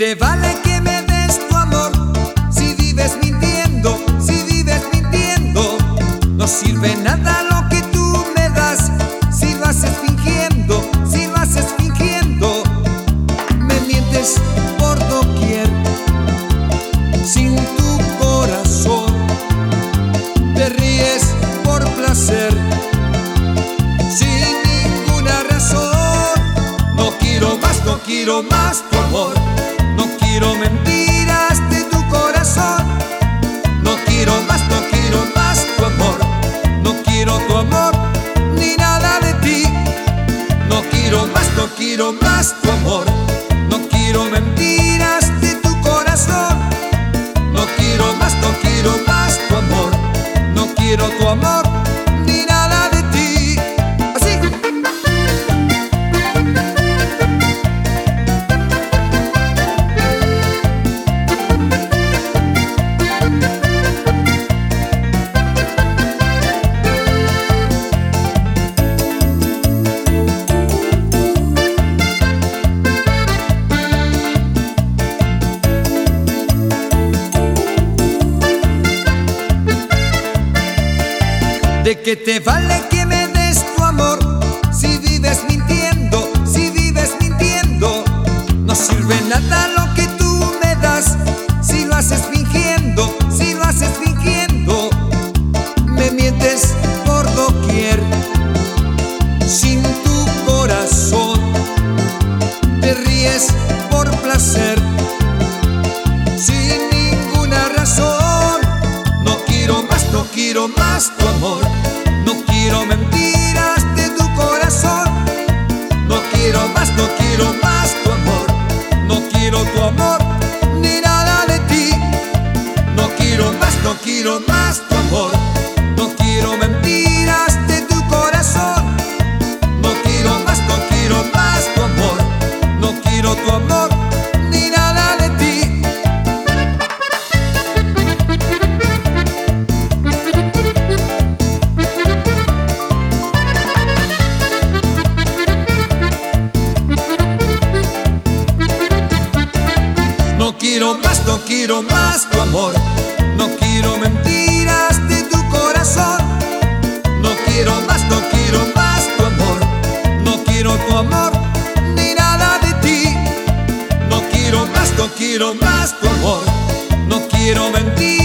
te vale que me des tu amor si vives mintiendo, si vives mintiendo? No sirve nada lo que tú me das si lo haces fingiendo, si lo haces fingiendo. Me mientes por doquier, sin tu corazón. Te ríes por placer, sin ninguna razón. No quiero más, no quiero más tu amor. No quiero mentiras de tu corazón. No quiero más, no quiero más tu amor. No quiero tu amor ni nada de ti. No quiero más, no quiero más tu amor. No quiero mentiras de tu corazón. No quiero más, no quiero más tu amor. No quiero tu amor ni nada de ti. Así. ¿De qué te vale que me des tu amor si vives mintiendo, si vives mintiendo? No sirve nada lo que tú me das si lo haces fingiendo, si lo haces fingiendo. Me mientes por doquier, sin tu corazón. Te ríes por placer, sin ninguna razón. No quiero más, no quiero más tu amor. No quiero mentiras de tu corazón. No quiero más, no quiero más tu amor. No quiero tu amor ni nada de ti. No quiero más, no quiero más tu amor. No quiero mentiras de tu corazón. No quiero más, no quiero más tu amor. No quiero tu amor ni nada de ti. No quiero más, no quiero más tu amor. No quiero mentiras de tu corazón. No quiero más, no quiero más tu amor. No quiero tu amor ni nada de ti. No quiero más, no quiero más tu amor. No quiero mentiras.